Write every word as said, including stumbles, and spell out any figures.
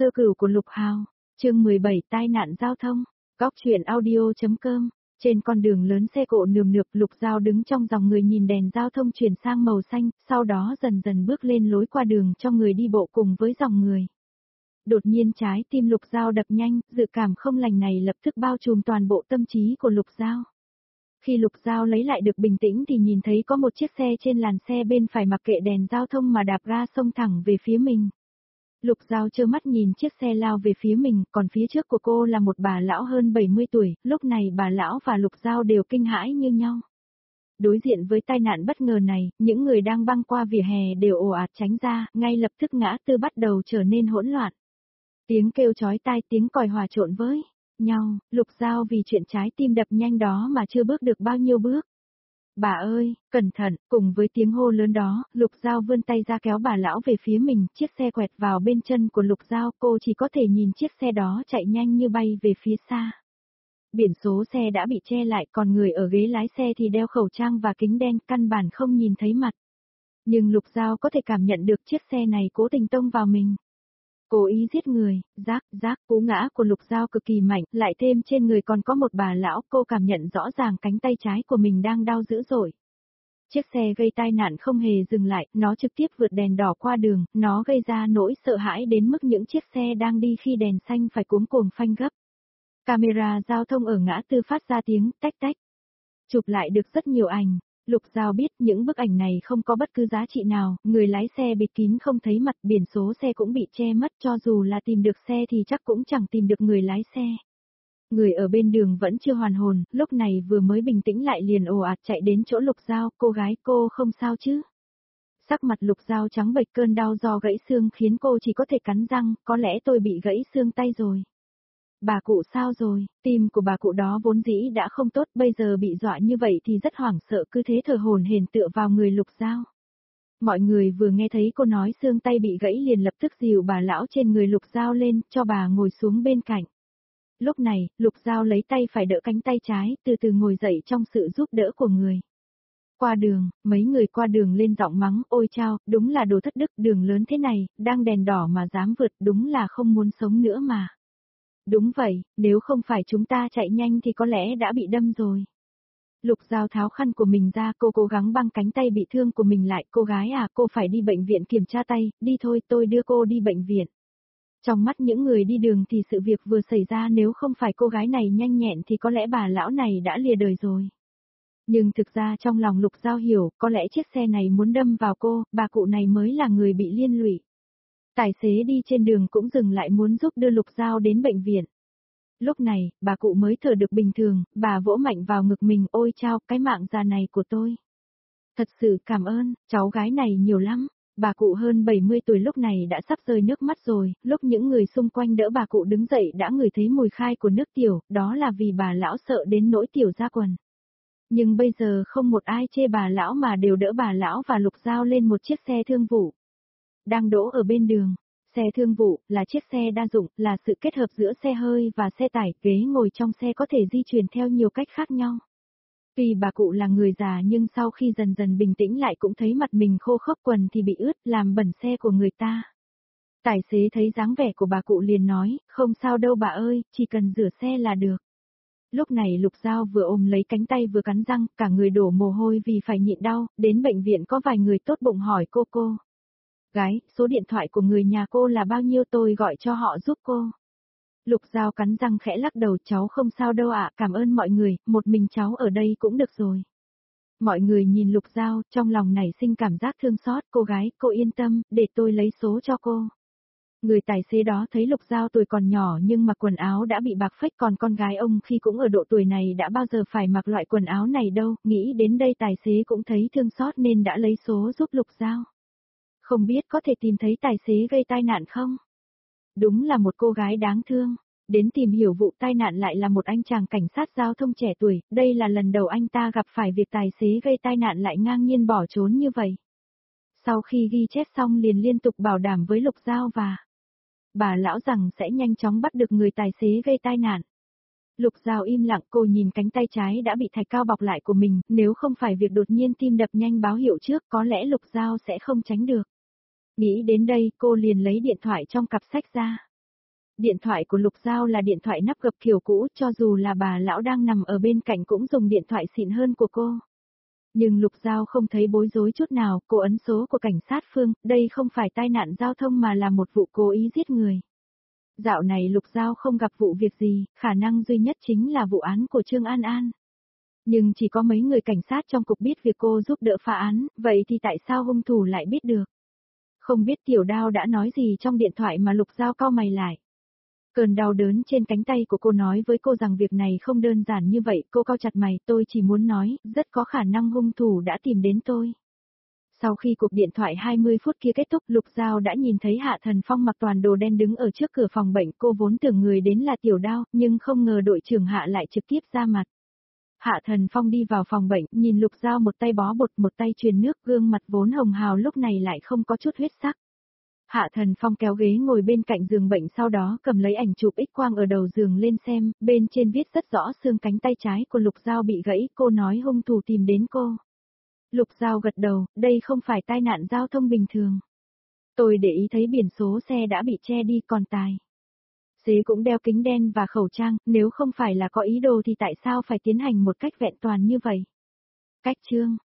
sơ cửu của Lục Hào, chương mười bảy tai nạn giao thông, góc chuyện audio.com. Trên con đường lớn xe cộ nườm nượp, Lục Giao đứng trong dòng người nhìn đèn giao thông chuyển sang màu xanh, sau đó dần dần bước lên lối qua đường cho người đi bộ cùng với dòng người. Đột nhiên trái tim Lục Giao đập nhanh, dự cảm không lành này lập tức bao trùm toàn bộ tâm trí của Lục Giao. Khi Lục Giao lấy lại được bình tĩnh thì nhìn thấy có một chiếc xe trên làn xe bên phải mặc kệ đèn giao thông mà đạp ga xông thẳng về phía mình. Lục Giao trơ mắt nhìn chiếc xe lao về phía mình, còn phía trước của cô là một bà lão hơn bảy mươi tuổi, lúc này bà lão và Lục Giao đều kinh hãi như nhau. Đối diện với tai nạn bất ngờ này, những người đang băng qua vỉa hè đều ồ ạt tránh ra, ngay lập tức ngã tư bắt đầu trở nên hỗn loạn. Tiếng kêu chói tai, tiếng còi hòa trộn với nhau, Lục Giao vì chuyện trái tim đập nhanh đó mà chưa bước được bao nhiêu bước. Bà ơi, cẩn thận, cùng với tiếng hô lớn đó, Lục Giao vươn tay ra kéo bà lão về phía mình, chiếc xe quẹt vào bên chân của Lục Giao, cô chỉ có thể nhìn chiếc xe đó chạy nhanh như bay về phía xa. Biển số xe đã bị che lại, còn người ở ghế lái xe thì đeo khẩu trang và kính đen, căn bản không nhìn thấy mặt. Nhưng Lục Giao có thể cảm nhận được chiếc xe này cố tình tông vào mình. Cố ý giết người, rác, rác, cú ngã của Lục Giao cực kỳ mạnh, lại thêm trên người còn có một bà lão, cô cảm nhận rõ ràng cánh tay trái của mình đang đau dữ dội. Chiếc xe gây tai nạn không hề dừng lại, nó trực tiếp vượt đèn đỏ qua đường, nó gây ra nỗi sợ hãi đến mức những chiếc xe đang đi khi đèn xanh phải cuống cuồng phanh gấp. Camera giao thông ở ngã tư phát ra tiếng tách tách. Chụp lại được rất nhiều ảnh. Lục Giao biết những bức ảnh này không có bất cứ giá trị nào, người lái xe bịt kín không thấy mặt, biển số xe cũng bị che mất, cho dù là tìm được xe thì chắc cũng chẳng tìm được người lái xe. Người ở bên đường vẫn chưa hoàn hồn, lúc này vừa mới bình tĩnh lại liền ồ ạt chạy đến chỗ Lục Giao, cô gái cô không sao chứ? Sắc mặt Lục Giao trắng bệch, cơn đau do gãy xương khiến cô chỉ có thể cắn răng, có lẽ tôi bị gãy xương tay rồi. Bà cụ sao rồi, tim của bà cụ đó vốn dĩ đã không tốt, bây giờ bị dọa như vậy thì rất hoảng sợ, cứ thế thở hổn hển tựa vào người Lục Giao. Mọi người vừa nghe thấy cô nói xương tay bị gãy liền lập tức dìu bà lão trên người Lục Giao lên, cho bà ngồi xuống bên cạnh. Lúc này, Lục Giao lấy tay phải đỡ cánh tay trái, từ từ ngồi dậy trong sự giúp đỡ của người. Qua đường, mấy người qua đường lên giọng mắng, ôi chao, đúng là đồ thất đức, đường lớn thế này, đang đèn đỏ mà dám vượt, đúng là không muốn sống nữa mà. Đúng vậy, nếu không phải chúng ta chạy nhanh thì có lẽ đã bị đâm rồi. Lục Giao tháo khăn của mình ra, cô cố gắng băng cánh tay bị thương của mình lại, cô gái à, cô phải đi bệnh viện kiểm tra tay, đi thôi tôi đưa cô đi bệnh viện. Trong mắt những người đi đường thì sự việc vừa xảy ra, nếu không phải cô gái này nhanh nhẹn thì có lẽ bà lão này đã lìa đời rồi. Nhưng thực ra trong lòng Lục Giao hiểu, có lẽ chiếc xe này muốn đâm vào cô, bà cụ này mới là người bị liên lụy. Tài xế đi trên đường cũng dừng lại muốn giúp đưa Lục Giao đến bệnh viện. Lúc này, bà cụ mới thở được bình thường, bà vỗ mạnh vào ngực mình, ôi chao, cái mạng già này của tôi. Thật sự cảm ơn, cháu gái này nhiều lắm. Bà cụ hơn bảy mươi tuổi lúc này đã sắp rơi nước mắt rồi, lúc những người xung quanh đỡ bà cụ đứng dậy đã ngửi thấy mùi khai của nước tiểu, đó là vì bà lão sợ đến nỗi tiểu ra quần. Nhưng bây giờ không một ai chê bà lão mà đều đỡ bà lão và Lục Giao lên một chiếc xe thương vụ. Đang đỗ ở bên đường. Xe thương vụ là chiếc xe đa dụng, là sự kết hợp giữa xe hơi và xe tải, ghế ngồi trong xe có thể di chuyển theo nhiều cách khác nhau. Tuy bà cụ là người già nhưng sau khi dần dần bình tĩnh lại cũng thấy mặt mình khô khốc, quần thì bị ướt, làm bẩn xe của người ta. Tài xế thấy dáng vẻ của bà cụ liền nói, không sao đâu bà ơi, chỉ cần rửa xe là được. Lúc này Lục Giao vừa ôm lấy cánh tay vừa cắn răng, cả người đổ mồ hôi vì phải nhịn đau, đến bệnh viện có vài người tốt bụng hỏi cô cô. Gái, số điện thoại của người nhà cô là bao nhiêu tôi gọi cho họ giúp cô. Lục Giao cắn răng khẽ lắc đầu, cháu không sao đâu ạ, cảm ơn mọi người, một mình cháu ở đây cũng được rồi. Mọi người nhìn Lục Giao, trong lòng nảy sinh cảm giác thương xót, cô gái, cô yên tâm, để tôi lấy số cho cô. Người tài xế đó thấy Lục Giao tuổi còn nhỏ nhưng mặc quần áo đã bị bạc phách, còn con gái ông khi cũng ở độ tuổi này đã bao giờ phải mặc loại quần áo này đâu, nghĩ đến đây tài xế cũng thấy thương xót nên đã lấy số giúp Lục Giao. Không biết có thể tìm thấy tài xế gây tai nạn không? Đúng là một cô gái đáng thương. Đến tìm hiểu vụ tai nạn lại là một anh chàng cảnh sát giao thông trẻ tuổi, đây là lần đầu anh ta gặp phải việc tài xế gây tai nạn lại ngang nhiên bỏ trốn như vậy. Sau khi ghi chép xong liền liên tục bảo đảm với Lục Giao và bà lão rằng sẽ nhanh chóng bắt được người tài xế gây tai nạn. Lục Giao im lặng, cô nhìn cánh tay trái đã bị thạch cao bọc lại của mình, nếu không phải việc đột nhiên tim đập nhanh báo hiệu trước có lẽ Lục Giao sẽ không tránh được. Nghĩ đến đây cô liền lấy điện thoại trong cặp sách ra. Điện thoại của Lục Giao là điện thoại nắp gập kiểu cũ, cho dù là bà lão đang nằm ở bên cạnh cũng dùng điện thoại xịn hơn của cô. Nhưng Lục Giao không thấy bối rối chút nào, cô ấn số của cảnh sát Phương, đây không phải tai nạn giao thông mà là một vụ cố ý giết người. Dạo này Lục Giao không gặp vụ việc gì, khả năng duy nhất chính là vụ án của Trương An An. Nhưng chỉ có mấy người cảnh sát trong cục biết việc cô giúp đỡ phá án, vậy thì tại sao hung thủ lại biết được? Không biết Tiểu Đao đã nói gì trong điện thoại mà Lục Giao cau mày lại. Cơn đau đớn trên cánh tay của cô nói với cô rằng việc này không đơn giản như vậy, cô cau chặt mày, tôi chỉ muốn nói, rất có khả năng hung thủ đã tìm đến tôi. Sau khi cuộc điện thoại hai mươi phút kia kết thúc, Lục Giao đã nhìn thấy Hạ Thần Phong mặc toàn đồ đen đứng ở trước cửa phòng bệnh, cô vốn tưởng người đến là Tiểu Đao, nhưng không ngờ đội trưởng Hạ lại trực tiếp ra mặt. Hạ Thần Phong đi vào phòng bệnh, nhìn Lục Giao một tay bó bột một tay truyền nước, gương mặt vốn hồng hào lúc này lại không có chút huyết sắc. Hạ Thần Phong kéo ghế ngồi bên cạnh giường bệnh, sau đó cầm lấy ảnh chụp X quang ở đầu giường lên xem, bên trên viết rất rõ xương cánh tay trái của Lục Giao bị gãy, cô nói hung thủ tìm đến cô. Lục Giao gật đầu, đây không phải tai nạn giao thông bình thường. Tôi để ý thấy biển số xe đã bị che đi, còn tài xế cũng đeo kính đen và khẩu trang, nếu không phải là có ý đồ thì tại sao phải tiến hành một cách vẹn toàn như vậy? Cách chương